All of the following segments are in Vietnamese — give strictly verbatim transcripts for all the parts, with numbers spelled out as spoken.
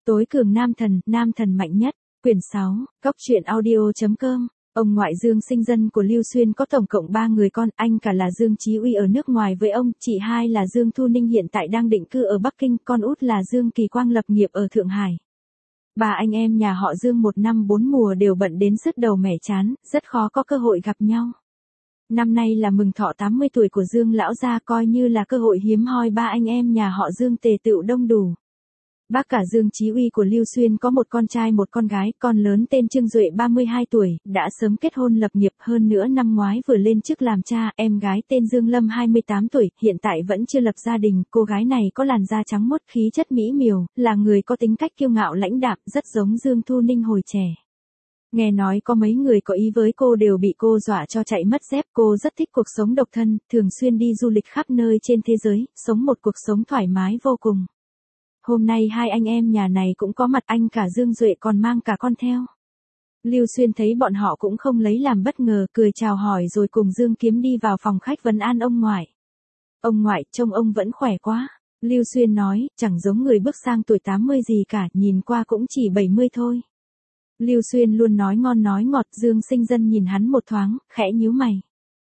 Tối cường nam thần, nam thần mạnh nhất. Quyển sáu, Cóc truyện audio chấm com. Ông ngoại Dương Sinh Dân của Lưu Xuyên có tổng cộng ba người con, anh cả là Dương Chí Uy ở nước ngoài với ông, chị hai là Dương Thu Ninh hiện tại đang định cư ở Bắc Kinh, con út là Dương Kỳ Quang lập nghiệp ở Thượng Hải. Ba anh em nhà họ Dương một năm bốn mùa đều bận đến sứt đầu mẻ chán, rất khó có cơ hội gặp nhau. Năm nay là mừng thọ tám mươi tuổi của Dương lão gia, coi như là cơ hội hiếm hoi ba anh em nhà họ Dương tề tựu đông đủ. Bác cả Dương Chí Uy của Lưu Xuyên có một con trai một con gái, con lớn tên Trương Duệ ba mươi hai tuổi, đã sớm kết hôn lập nghiệp, hơn nữa năm ngoái vừa lên chức làm cha, em gái tên Dương Lâm hai mươi tám tuổi, hiện tại vẫn chưa lập gia đình, cô gái này có làn da trắng muốt, khí chất mỹ miều, là người có tính cách kiêu ngạo lãnh đạm, rất giống Dương Thu Ninh hồi trẻ. Nghe nói có mấy người có ý với cô đều bị cô dọa cho chạy mất dép, cô rất thích cuộc sống độc thân, thường xuyên đi du lịch khắp nơi trên thế giới, sống một cuộc sống thoải mái vô cùng. Hôm nay hai anh em nhà này cũng có mặt, anh cả Dương Duệ còn mang cả con theo. Lưu Xuyên thấy bọn họ cũng không lấy làm bất ngờ, cười chào hỏi rồi cùng Dương Kiếm đi vào phòng khách vấn an ông ngoại. Ông ngoại, trông ông vẫn khỏe quá. Lưu Xuyên nói, chẳng giống người bước sang tuổi tám mươi gì cả, nhìn qua cũng chỉ bảy mươi thôi. Lưu Xuyên luôn nói ngon nói ngọt, Dương Sinh Dân nhìn hắn một thoáng, khẽ nhíu mày.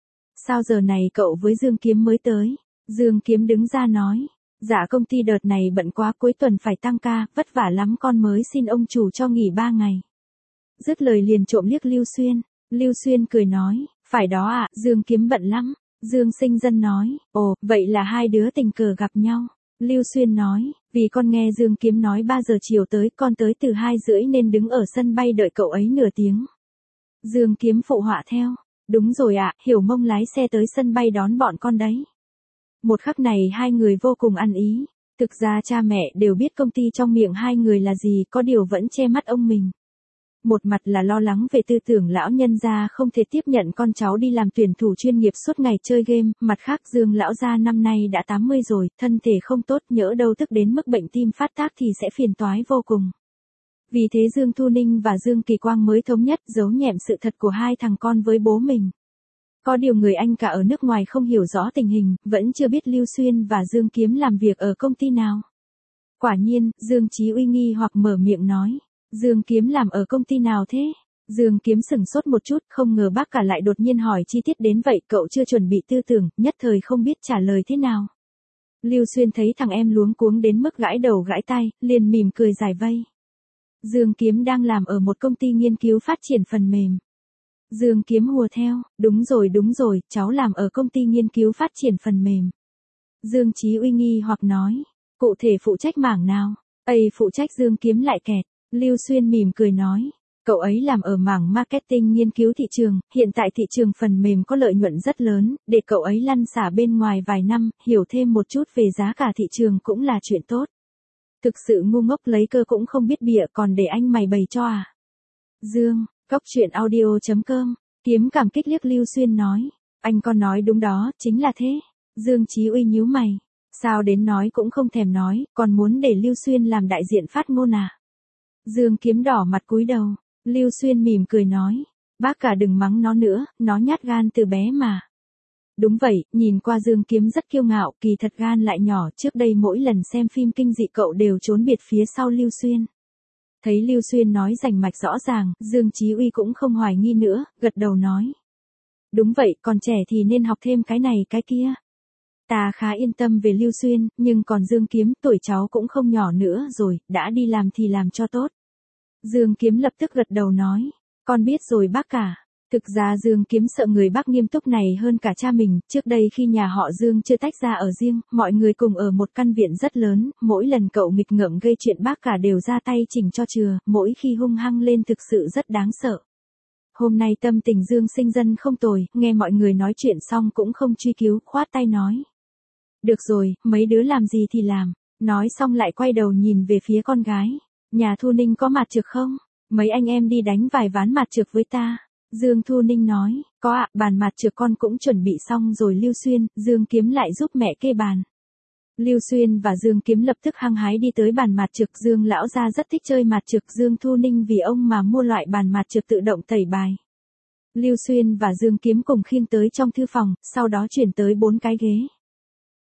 Sao giờ này cậu với Dương Kiếm mới tới? Dương Kiếm đứng ra nói. Dạ công ty đợt này bận quá, cuối tuần phải tăng ca, vất vả lắm, con mới xin ông chủ cho nghỉ ba ngày. Dứt lời liền trộm liếc Lưu Xuyên. Lưu Xuyên cười nói, phải đó ạ, à, Dương Kiếm bận lắm. Dương Sinh Dân nói, ồ, vậy là hai đứa tình cờ gặp nhau. Lưu Xuyên nói, vì con nghe Dương Kiếm nói ba giờ chiều tới, con tới từ hai rưỡi nên đứng ở sân bay đợi cậu ấy nửa tiếng. Dương Kiếm phụ họa theo, đúng rồi ạ, à, Hiểu Mông lái xe tới sân bay đón bọn con đấy. Một khắc này hai người vô cùng ăn ý. Thực ra cha mẹ đều biết công ty trong miệng hai người là gì, có điều vẫn che mắt ông mình. Một mặt là lo lắng về tư tưởng lão nhân gia không thể tiếp nhận con cháu đi làm tuyển thủ chuyên nghiệp suốt ngày chơi game, mặt khác Dương lão gia năm nay đã tám mươi rồi, thân thể không tốt, nhỡ đâu tức đến mức bệnh tim phát tác thì sẽ phiền toái vô cùng. Vì thế Dương Thu Ninh và Dương Kỳ Quang mới thống nhất giấu nhẹm sự thật của hai thằng con với bố mình. Có điều người anh cả ở nước ngoài không hiểu rõ tình hình, vẫn chưa biết Lưu Xuyên và Dương Kiếm làm việc ở công ty nào. Quả nhiên, Dương Chí Uy nghi hoặc mở miệng nói, Dương Kiếm làm ở công ty nào thế? Dương Kiếm sửng sốt một chút, không ngờ bác cả lại đột nhiên hỏi chi tiết đến vậy, cậu chưa chuẩn bị tư tưởng, nhất thời không biết trả lời thế nào. Lưu Xuyên thấy thằng em luống cuống đến mức gãi đầu gãi tai, liền mỉm cười giải vây. Dương Kiếm đang làm ở một công ty nghiên cứu phát triển phần mềm. Dương Kiếm hùa theo, đúng rồi đúng rồi, cháu làm ở công ty nghiên cứu phát triển phần mềm. Dương Chí Uy nghi hoặc nói, cụ thể phụ trách mảng nào? Ây, phụ trách. Dương Kiếm lại kẹt. Lưu Xuyên mỉm cười nói, cậu ấy làm ở mảng marketing nghiên cứu thị trường, hiện tại thị trường phần mềm có lợi nhuận rất lớn, để cậu ấy lăn xả bên ngoài vài năm, hiểu thêm một chút về giá cả thị trường cũng là chuyện tốt. Thực sự ngu ngốc lấy cơ cũng không biết bịa, còn để anh mày bày cho à? Dương, Cóc truyện audio chấm com. Kiếm cảm kích liếc Lưu Xuyên nói, anh con nói đúng đó, chính là thế. Dương Chí Uy nhíu mày, sao đến nói cũng không thèm nói, còn muốn để Lưu Xuyên làm đại diện phát ngôn à? Dương Kiếm đỏ mặt cúi đầu. Lưu Xuyên mỉm cười nói, bác cả đừng mắng nó nữa, nó nhát gan từ bé mà. Đúng vậy, nhìn qua Dương Kiếm rất kiêu ngạo, kỳ thật gan lại nhỏ, trước đây mỗi lần xem phim kinh dị cậu đều trốn biệt phía sau Lưu Xuyên. Thấy Lưu Xuyên nói rành mạch rõ ràng, Dương Chí Uy cũng không hoài nghi nữa, gật đầu nói. Đúng vậy, còn trẻ thì nên học thêm cái này cái kia. Ta khá yên tâm về Lưu Xuyên, nhưng còn Dương Kiếm, tuổi cháu cũng không nhỏ nữa rồi, đã đi làm thì làm cho tốt. Dương Kiếm lập tức gật đầu nói, con biết rồi bác cả. Thực ra Dương Kiếm sợ người bác nghiêm túc này hơn cả cha mình, trước đây khi nhà họ Dương chưa tách ra ở riêng, mọi người cùng ở một căn viện rất lớn, mỗi lần cậu nghịch ngợm gây chuyện bác cả đều ra tay chỉnh cho chừa, mỗi khi hung hăng lên thực sự rất đáng sợ. Hôm nay tâm tình Dương Sinh Dân không tồi, nghe mọi người nói chuyện xong cũng không truy cứu, khoát tay nói. Được rồi, mấy đứa làm gì thì làm, nói xong lại quay đầu nhìn về phía con gái. Nhà Thu Ninh có mặt trược không? Mấy anh em đi đánh vài ván mặt trược với ta. Dương Thu Ninh nói, có ạ, bàn mặt trược con cũng chuẩn bị xong rồi. Lưu Xuyên, Dương Kiếm lại giúp mẹ kê bàn. Lưu Xuyên và Dương Kiếm lập tức hăng hái đi tới bàn mặt trược. Dương lão gia rất thích chơi mặt trược, Dương Thu Ninh vì ông mà mua loại bàn mặt trược tự động tẩy bài. Lưu Xuyên và Dương Kiếm cùng khiêng tới trong thư phòng, sau đó chuyển tới bốn cái ghế.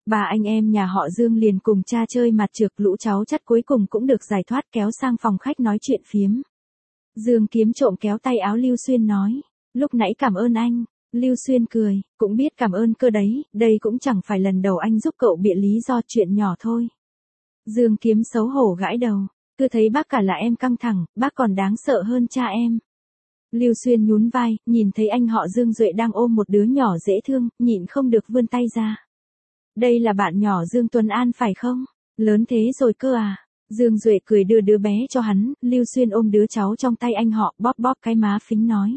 Ba anh em nhà họ Dương liền cùng cha chơi mặt trược, lũ cháu chắt cuối cùng cũng được giải thoát, kéo sang phòng khách nói chuyện phiếm. Dương Kiếm trộm kéo tay áo Lưu Xuyên nói, lúc nãy cảm ơn anh. Lưu Xuyên cười, cũng biết cảm ơn cơ đấy, đây cũng chẳng phải lần đầu anh giúp cậu bịa lý do, chuyện nhỏ thôi. Dương Kiếm xấu hổ gãi đầu, cứ thấy bác cả là em căng thẳng, bác còn đáng sợ hơn cha em. Lưu Xuyên nhún vai, nhìn thấy anh họ Dương Duệ đang ôm một đứa nhỏ dễ thương, nhịn không được vươn tay ra. Đây là bạn nhỏ Dương Tuấn An phải không? Lớn thế rồi cơ à? Dương Duệ cười đưa đứa bé cho hắn, Lưu Xuyên ôm đứa cháu trong tay anh họ, bóp bóp cái má phính nói.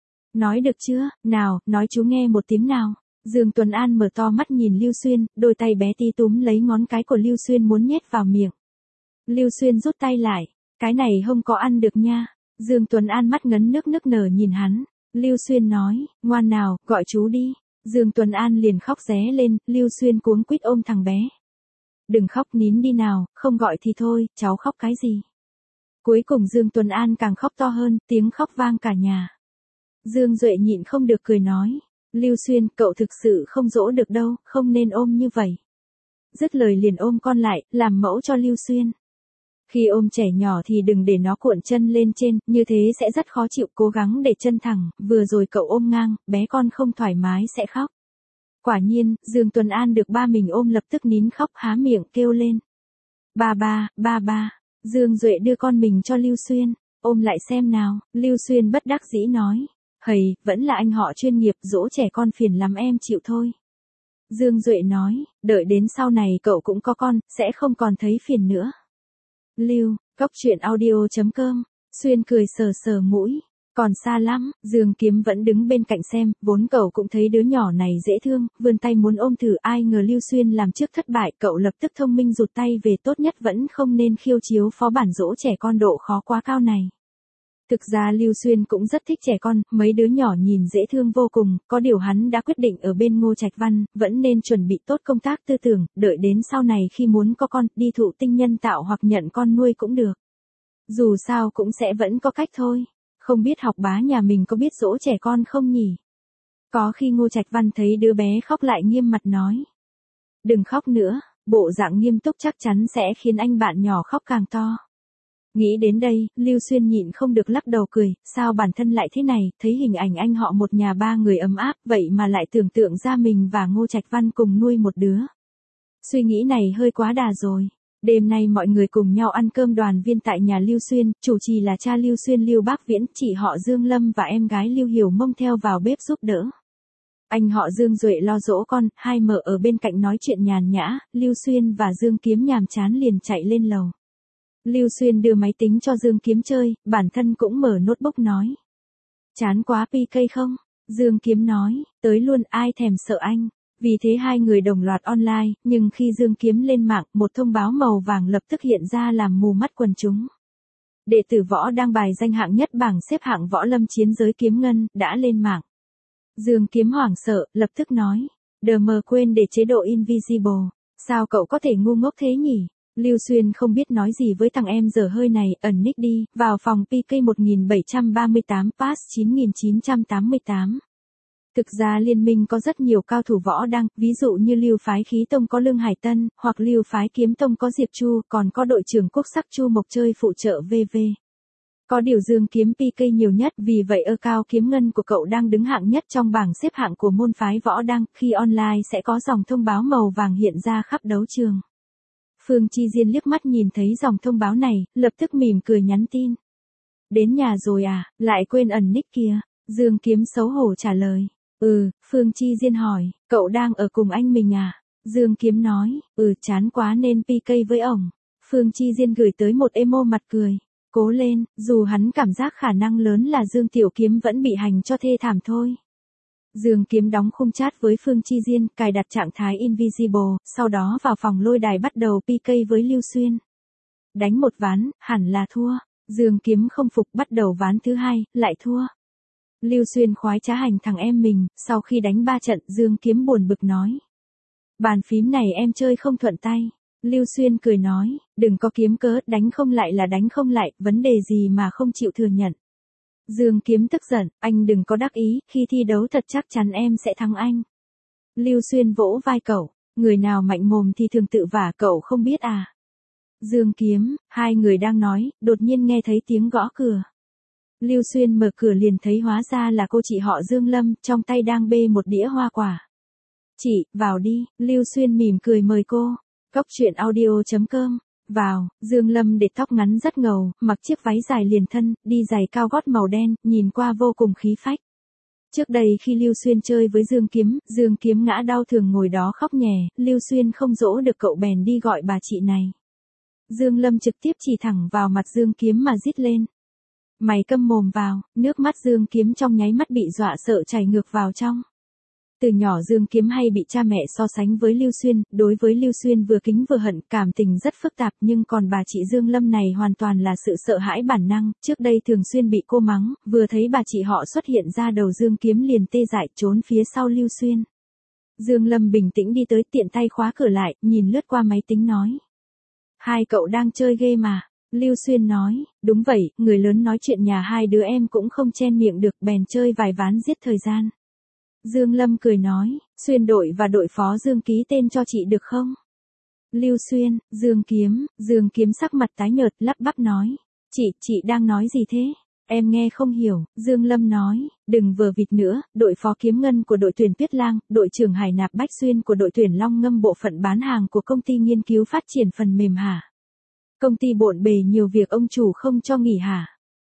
Nói được chưa, nào, nói chú nghe một tiếng nào. Dương Tuấn An mở to mắt nhìn Lưu Xuyên, đôi tay bé tí túm lấy ngón cái của Lưu Xuyên muốn nhét vào miệng. Lưu Xuyên rút tay lại, cái này không có ăn được nha. Dương Tuấn An mắt ngấn nước nức nở nhìn hắn. Lưu Xuyên nói, ngoan nào, gọi chú đi. Dương Tuấn An liền khóc ré lên, Lưu Xuyên cuống quýt ôm thằng bé. Đừng khóc, nín đi nào, không gọi thì thôi, cháu khóc cái gì. Cuối cùng Dương Tuấn An càng khóc to hơn, tiếng khóc vang cả nhà. Dương Duệ nhịn không được cười nói, Lưu Xuyên, cậu thực sự không dỗ được đâu, không nên ôm như vậy. Dứt lời liền ôm con lại, làm mẫu cho Lưu Xuyên. Khi ôm trẻ nhỏ thì đừng để nó cuộn chân lên trên, như thế sẽ rất khó chịu, cố gắng để chân thẳng, vừa rồi cậu ôm ngang, bé con không thoải mái sẽ khóc. Quả nhiên, Dương Tuấn An được ba mình ôm lập tức nín khóc, há miệng kêu lên. Ba ba, ba ba. Dương Duệ đưa con mình cho Lưu Xuyên, ôm lại xem nào. Lưu Xuyên bất đắc dĩ nói, hầy, vẫn là anh họ chuyên nghiệp, dỗ trẻ con phiền lắm, em chịu thôi. Dương Duệ nói, đợi đến sau này cậu cũng có con, sẽ không còn thấy phiền nữa. Lưu, Cóc Truyện Audio chấm com. Xuyên cười sờ sờ mũi. Còn xa lắm, Dương Kiếm vẫn đứng bên cạnh xem, vốn cậu cũng thấy đứa nhỏ này dễ thương, vươn tay muốn ôm thử, ai ngờ Lưu Xuyên làm trước thất bại, cậu lập tức thông minh rụt tay về, tốt nhất vẫn không nên khiêu chiếu phó bản dỗ trẻ con độ khó quá cao này. Thực ra Lưu Xuyên cũng rất thích trẻ con, mấy đứa nhỏ nhìn dễ thương vô cùng, có điều hắn đã quyết định ở bên Ngô Trạch Văn, vẫn nên chuẩn bị tốt công tác tư tưởng, đợi đến sau này khi muốn có con, đi thụ tinh nhân tạo hoặc nhận con nuôi cũng được. Dù sao cũng sẽ vẫn có cách thôi. Không biết học bá nhà mình có biết dỗ trẻ con không nhỉ? Có khi Ngô Trạch Văn thấy đứa bé khóc lại nghiêm mặt nói. Đừng khóc nữa, bộ dạng nghiêm túc chắc chắn sẽ khiến anh bạn nhỏ khóc càng to. Nghĩ đến đây, Lưu Xuyên nhịn không được lắc đầu cười, sao bản thân lại thế này, thấy hình ảnh anh họ một nhà ba người ấm áp, vậy mà lại tưởng tượng ra mình và Ngô Trạch Văn cùng nuôi một đứa. Suy nghĩ này hơi quá đà rồi. Đêm nay mọi người cùng nhau ăn cơm đoàn viên tại nhà Lưu Xuyên, chủ trì là cha Lưu Xuyên Lưu Bác Viễn, chị họ Dương Lâm và em gái Lưu Hiểu Mông theo vào bếp giúp đỡ. Anh họ Dương Duệ lo dỗ con, hai mợ ở bên cạnh nói chuyện nhàn nhã, Lưu Xuyên và Dương Kiếm nhàm chán liền chạy lên lầu. Lưu Xuyên đưa máy tính cho Dương Kiếm chơi, bản thân cũng mở notebook nói. Chán quá pê ca không? Dương Kiếm nói, tới luôn, ai thèm sợ anh. Vì thế hai người đồng loạt online, nhưng khi Dương Kiếm lên mạng, một thông báo màu vàng lập tức hiện ra làm mù mắt quần chúng. Đệ tử võ đang bài danh hạng nhất bảng xếp hạng võ lâm chiến giới kiếm ngân, đã lên mạng. Dương Kiếm hoảng sợ, lập tức nói. Đờ mờ quên để chế độ invisible. Sao cậu có thể ngu ngốc thế nhỉ? Lưu Xuyên không biết nói gì với thằng em dở hơi này, ẩn nick đi, vào phòng pê ca một nghìn bảy trăm ba mươi tám, pass chín nghìn chín trăm tám mươi tám. Thực ra liên minh có rất nhiều cao thủ võ đăng, ví dụ như Lưu phái Khí Tông có Lương Hải Tân, hoặc Lưu phái Kiếm Tông có Diệp Chu, còn có đội trưởng quốc sắc Chu Mộc chơi phụ trợ vê vê. Có điều Dương Kiếm pê ca nhiều nhất, vì vậy ơ cao kiếm ngân của cậu đang đứng hạng nhất trong bảng xếp hạng của môn phái võ đăng, khi online sẽ có dòng thông báo màu vàng hiện ra khắp đấu trường. Phương Chi Diên liếc mắt nhìn thấy dòng thông báo này, lập tức mỉm cười nhắn tin. Đến nhà rồi à, lại quên ẩn nick kìa. Dương Kiếm xấu hổ trả lời. Ừ, Phương Chi Diên hỏi, cậu đang ở cùng anh mình à? Dương Kiếm nói, ừ, chán quá nên pê ca với ổng. Phương Chi Diên gửi tới một emo mặt cười. Cố lên, dù hắn cảm giác khả năng lớn là Dương Tiểu Kiếm vẫn bị hành cho thê thảm thôi. Dương Kiếm đóng khung chat với Phương Chi Diên, cài đặt trạng thái invisible, sau đó vào phòng lôi đài bắt đầu pê ca với Lưu Xuyên. Đánh một ván, hẳn là thua. Dương Kiếm không phục, bắt đầu ván thứ hai, lại thua. Lưu Xuyên khoái trá hành thằng em mình, sau khi đánh ba trận, Dương Kiếm buồn bực nói. Bàn phím này em chơi không thuận tay. Lưu Xuyên cười nói, đừng có kiếm cớ, đánh không lại là đánh không lại, vấn đề gì mà không chịu thừa nhận. Dương Kiếm tức giận, anh đừng có đắc ý, khi thi đấu thật chắc chắn em sẽ thắng anh. Lưu Xuyên vỗ vai cậu, Người nào mạnh mồm thì thường tự vả, cậu không biết à? Dương Kiếm, hai người đang nói, đột nhiên nghe thấy tiếng gõ cửa. Lưu Xuyên mở cửa liền thấy hóa ra là cô chị họ Dương Lâm, trong tay đang bê một đĩa hoa quả. Chị, vào đi, Lưu Xuyên mỉm cười mời cô. Cốc truyện audio chấm com. Vào, Dương Lâm để tóc ngắn rất ngầu, mặc chiếc váy dài liền thân, đi giày cao gót màu đen, nhìn qua vô cùng khí phách. Trước đây khi Lưu Xuyên chơi với Dương Kiếm, Dương Kiếm ngã đau thường ngồi đó khóc nhè, Lưu Xuyên không dỗ được cậu bèn đi gọi bà chị này. Dương Lâm trực tiếp chỉ thẳng vào mặt Dương Kiếm mà rít lên. Mày câm mồm vào, nước mắt Dương Kiếm trong nháy mắt bị dọa sợ chảy ngược vào trong. Từ nhỏ Dương Kiếm hay bị cha mẹ so sánh với Lưu Xuyên, đối với Lưu Xuyên vừa kính vừa hận, cảm tình rất phức tạp, nhưng còn bà chị Dương Lâm này hoàn toàn là sự sợ hãi bản năng, trước đây thường xuyên bị cô mắng, vừa thấy bà chị họ xuất hiện ra đầu Dương Kiếm liền tê dại trốn phía sau Lưu Xuyên. Dương Lâm bình tĩnh đi tới tiện tay khóa cửa lại, nhìn lướt qua máy tính nói. Hai cậu đang chơi game mà. Lưu Xuyên nói, đúng vậy, người lớn nói chuyện nhà hai đứa em cũng không chen miệng được, bèn chơi vài ván giết thời gian. Dương Lâm cười nói, Xuyên đội và đội phó Dương ký tên cho chị được không? Lưu Xuyên, Dương Kiếm, Dương Kiếm sắc mặt tái nhợt lắp bắp nói, chị, chị đang nói gì thế? Em nghe không hiểu, Dương Lâm nói, đừng vờ vịt nữa, đội phó Kiếm Ngân của đội tuyển Tuyết Lang, đội trưởng Hải Nạp Bách Xuyên của đội tuyển Long Ngâm bộ phận bán hàng của công ty nghiên cứu phát triển phần mềm hả? Công ty bộn bề nhiều việc ông chủ không cho nghỉ hả?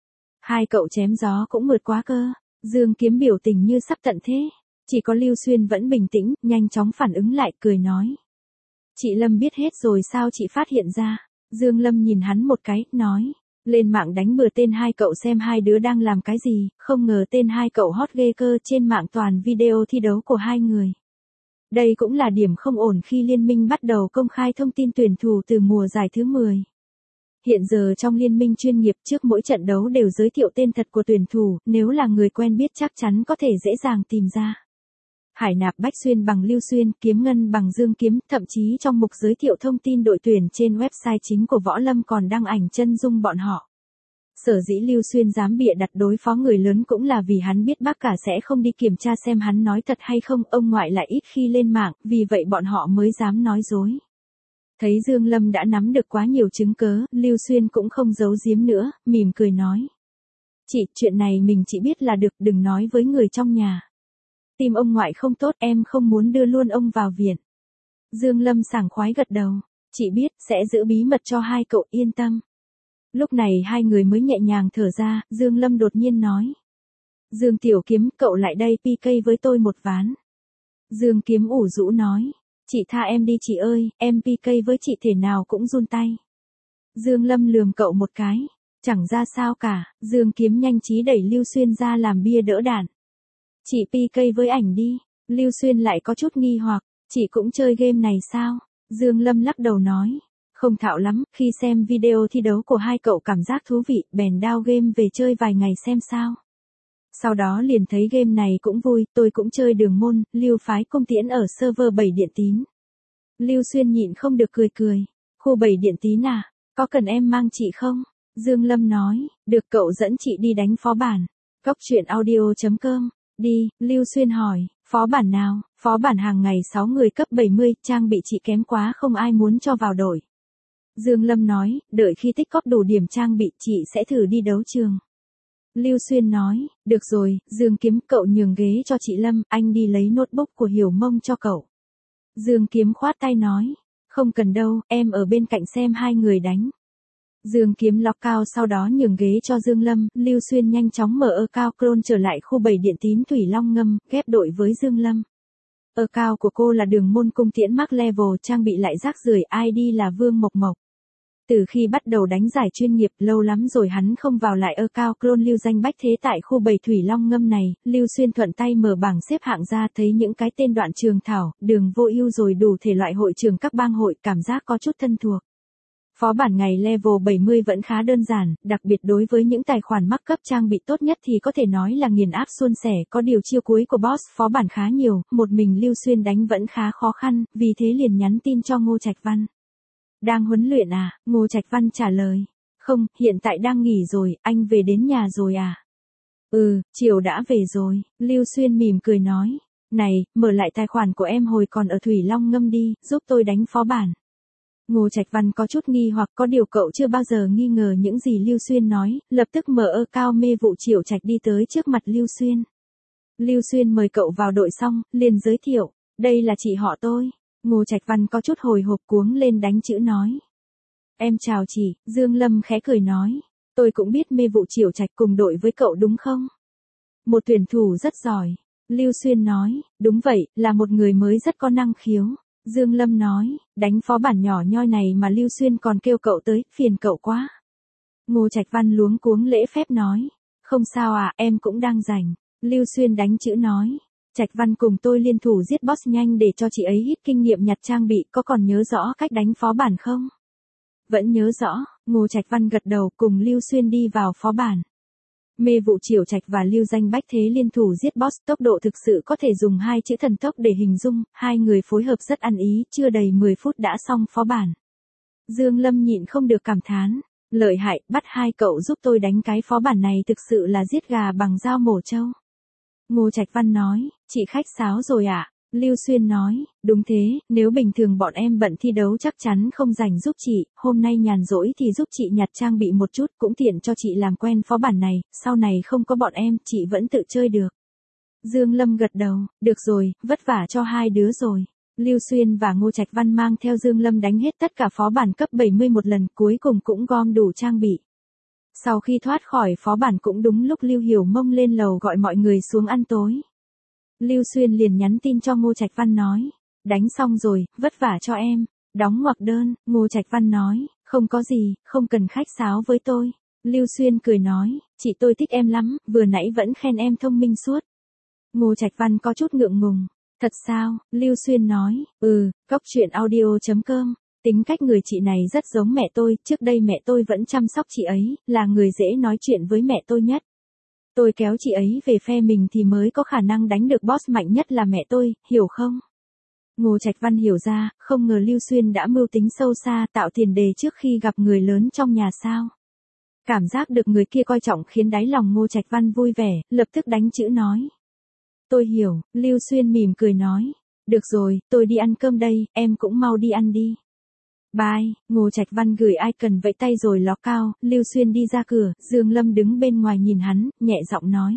Hai cậu chém gió cũng mượt quá cơ. Dương Kiếm biểu tình như sắp tận thế. Chỉ có Lưu Xuyên vẫn bình tĩnh, nhanh chóng phản ứng lại, cười nói. Chị Lâm biết hết rồi sao chị phát hiện ra? Dương Lâm nhìn hắn một cái, nói. Lên mạng đánh bừa tên hai cậu xem hai đứa đang làm cái gì, không ngờ tên hai cậu hot ghê cơ, trên mạng toàn video thi đấu của hai người. Đây cũng là điểm không ổn khi liên minh bắt đầu công khai thông tin tuyển thủ từ mùa giải thứ mười. Hiện giờ trong liên minh chuyên nghiệp trước mỗi trận đấu đều giới thiệu tên thật của tuyển thủ, nếu là người quen biết chắc chắn có thể dễ dàng tìm ra. Hải Nạp Bách Xuyên bằng Lưu Xuyên, Kiếm Ngân bằng Dương Kiếm, thậm chí trong mục giới thiệu thông tin đội tuyển trên website chính của Võ Lâm còn đăng ảnh chân dung bọn họ. Sở dĩ Lưu Xuyên dám bịa đặt đối phó người lớn cũng là vì hắn biết bác cả sẽ không đi kiểm tra xem hắn nói thật hay không, ông ngoại lại ít khi lên mạng, vì vậy bọn họ mới dám nói dối. Thấy Dương Lâm đã nắm được quá nhiều chứng cớ, Lưu Xuyên cũng không giấu giếm nữa, mỉm cười nói. Chị, chuyện này mình chỉ biết là được, đừng nói với người trong nhà. Tim ông ngoại không tốt, em không muốn đưa luôn ông vào viện. Dương Lâm sảng khoái gật đầu. Chị biết, sẽ giữ bí mật cho hai cậu, yên tâm. Lúc này hai người mới nhẹ nhàng thở ra, Dương Lâm đột nhiên nói. Dương Tiểu Kiếm, cậu lại đây pê ca với tôi một ván. Dương Kiếm ủ rũ nói. Chị tha em đi chị ơi, em pê ca với chị thể nào cũng run tay. Dương Lâm lườm cậu một cái. Chẳng ra sao cả, Dương Kiếm nhanh trí đẩy Lưu Xuyên ra làm bia đỡ đạn. Chị pê ca với ảnh đi. Lưu Xuyên lại có chút nghi hoặc, chị cũng chơi game này sao? Dương Lâm lắc đầu nói. Không thạo lắm, khi xem video thi đấu của hai cậu cảm giác thú vị, bèn download game về chơi vài ngày xem sao. Sau đó liền thấy game này cũng vui, tôi cũng chơi đường môn, Lưu phái cung tiễn ở server bảy Điện Tín. Lưu Xuyên nhịn không được cười cười. Khu bảy Điện Tín à, có cần em mang chị không? Dương Lâm nói, được, cậu dẫn chị đi đánh phó bản. Cốc truyện audio chấm com. Đi, Lưu Xuyên hỏi, phó bản nào? Phó bản hàng ngày sáu người cấp bảy mươi, trang bị chị kém quá không ai muốn cho vào đổi. Dương Lâm nói, đợi khi tích cóp đủ điểm trang bị chị sẽ thử đi đấu trường. Lưu Xuyên nói, được rồi, Dương Kiếm, cậu nhường ghế cho chị Lâm, anh đi lấy notebook của Hiểu Mông cho cậu. Dương Kiếm khoát tay nói, không cần đâu, em ở bên cạnh xem hai người đánh. Dương Kiếm lọc cao sau đó nhường ghế cho Dương Lâm, Lưu Xuyên nhanh chóng mở ơ cao clone trở lại khu bảy Điện Tín Thủy Long Ngâm, ghép đội với Dương Lâm. Ơ cao của cô là đường môn cung tiễn Mark Level, trang bị lại rác rưởi, i đê là Vương Mộc Mộc. Từ khi bắt đầu đánh giải chuyên nghiệp, lâu lắm rồi hắn không vào lại ơ cao clone lưu danh bách thế tại khu bảy Thủy Long Ngâm này, Lưu Xuyên thuận tay mở bảng xếp hạng ra thấy những cái tên Đoạn Trường Thảo, Đường Vô Ưu rồi đủ thể loại hội trường các bang hội, cảm giác có chút thân thuộc. Phó bản ngày level bảy mươi vẫn khá đơn giản, đặc biệt đối với những tài khoản mắc cấp trang bị tốt nhất thì có thể nói là nghiền áp suôn sẻ, có điều chiêu cuối của boss phó bản khá nhiều, một mình Lưu Xuyên đánh vẫn khá khó khăn, vì thế liền nhắn tin cho Ngô Trạch Văn. Đang huấn luyện à? Ngô Trạch Văn trả lời. Không, hiện tại đang nghỉ rồi, anh về đến nhà rồi à? Ừ, chiều đã về rồi, Lưu Xuyên mỉm cười nói. Này, mở lại tài khoản của em hồi còn ở Thủy Long Ngâm đi, giúp tôi đánh phó bản. Ngô Trạch Văn có chút nghi hoặc có điều cậu chưa bao giờ nghi ngờ những gì Lưu Xuyên nói, lập tức mở ơ cao mê vụ Triệu Trạch đi tới trước mặt Lưu Xuyên. Lưu Xuyên mời cậu vào đội xong, liền giới thiệu, đây là chị họ tôi. Ngô Trạch Văn có chút hồi hộp cuống lên đánh chữ nói. Em chào chị, Dương Lâm khẽ cười nói, tôi cũng biết mê vụ Triệu Trạch cùng đội với cậu đúng không? Một tuyển thủ rất giỏi. Lưu Xuyên nói, đúng vậy, là một người mới rất có năng khiếu. Dương Lâm nói, đánh phó bản nhỏ nhoi này mà Lưu Xuyên còn kêu cậu tới, phiền cậu quá. Ngô Trạch Văn luống cuống lễ phép nói, không sao à, em cũng đang rảnh. Lưu Xuyên đánh chữ nói, Trạch Văn cùng tôi liên thủ giết boss nhanh để cho chị ấy ít kinh nghiệm nhặt trang bị, có còn nhớ rõ cách đánh phó bản không? Vẫn nhớ rõ, Ngô Trạch Văn gật đầu cùng Lưu Xuyên đi vào phó bản. Mê vụ Triệu Trạch và Lưu Danh Bách Thế liên thủ giết boss, tốc độ thực sự có thể dùng hai chữ thần tốc để hình dung, hai người phối hợp rất ăn ý, chưa đầy mười phút đã xong phó bản. Dương Lâm nhịn không được cảm thán, lợi hại, bắt hai cậu giúp tôi đánh cái phó bản này thực sự là giết gà bằng dao mổ trâu. Ngô Trạch Văn nói, chị khách sáo rồi ạ. À? Lưu Xuyên nói, đúng thế, nếu bình thường bọn em bận thi đấu chắc chắn không rảnh giúp chị, hôm nay nhàn rỗi thì giúp chị nhặt trang bị một chút cũng tiện cho chị làm quen phó bản này, sau này không có bọn em, chị vẫn tự chơi được. Dương Lâm gật đầu, được rồi, vất vả cho hai đứa rồi. Lưu Xuyên và Ngô Trạch Văn mang theo Dương Lâm đánh hết tất cả phó bản cấp bảy mươi một lần, cuối cùng cũng gom đủ trang bị. Sau khi thoát khỏi phó bản cũng đúng lúc Lưu Hiểu Mông lên lầu gọi mọi người xuống ăn tối. Lưu Xuyên liền nhắn tin cho Ngô Trạch Văn nói, đánh xong rồi, vất vả cho em, đóng ngoặc đơn. Ngô Trạch Văn nói, không có gì, không cần khách sáo với tôi. Lưu Xuyên cười nói, chị tôi thích em lắm, vừa nãy vẫn khen em thông minh suốt. Ngô Trạch Văn có chút ngượng ngùng, thật sao? Lưu Xuyên nói, ừ, cóc truyện audio chấm com. Tính cách người chị này rất giống mẹ tôi, trước đây mẹ tôi vẫn chăm sóc chị ấy, là người dễ nói chuyện với mẹ tôi nhất. Tôi kéo chị ấy về phe mình thì mới có khả năng đánh được boss mạnh nhất là mẹ tôi, hiểu không? Ngô Trạch Văn hiểu ra, không ngờ Lưu Xuyên đã mưu tính sâu xa tạo tiền đề trước khi gặp người lớn trong nhà sao. Cảm giác được người kia coi trọng khiến đáy lòng Ngô Trạch Văn vui vẻ, lập tức đánh chữ nói. Tôi hiểu, Lưu Xuyên mỉm cười nói. Được rồi, tôi đi ăn cơm đây, em cũng mau đi ăn đi. Bye, Ngô Trạch Văn gửi icon vẫy tay rồi ló cao, Lưu Xuyên đi ra cửa, Dương Lâm đứng bên ngoài nhìn hắn, nhẹ giọng nói.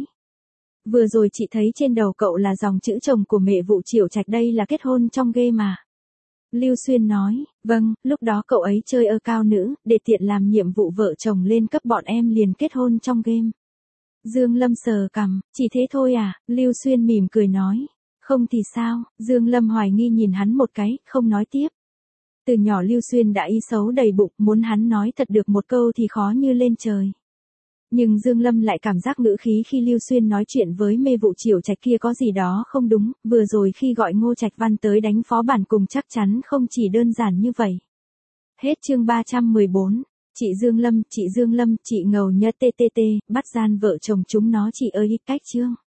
Vừa rồi chị thấy trên đầu cậu là dòng chữ chồng của mẹ vụ Triệu Trạch, đây là kết hôn trong game mà. Lưu Xuyên nói, vâng, lúc đó cậu ấy chơi ơ cao nữ, để tiện làm nhiệm vụ vợ chồng lên cấp bọn em liền kết hôn trong game. Dương Lâm sờ cằm, chỉ thế thôi à, Lưu Xuyên mỉm cười nói. Không thì sao, Dương Lâm hoài nghi nhìn hắn một cái, không nói tiếp. Từ nhỏ Lưu Xuyên đã ý xấu đầy bụng, muốn hắn nói thật được một câu thì khó như lên trời. Nhưng Dương Lâm lại cảm giác ngữ khí khi Lưu Xuyên nói chuyện với mê vụ Triệu Trạch kia có gì đó không đúng, vừa rồi khi gọi Ngô Trạch Văn tới đánh phó bản cùng chắc chắn không chỉ đơn giản như vậy. Hết chương ba trăm mười bốn, chị Dương Lâm, chị Dương Lâm, chị ngầu nhớ tê tê tê, bắt gian vợ chồng chúng nó chị ơi cách chương.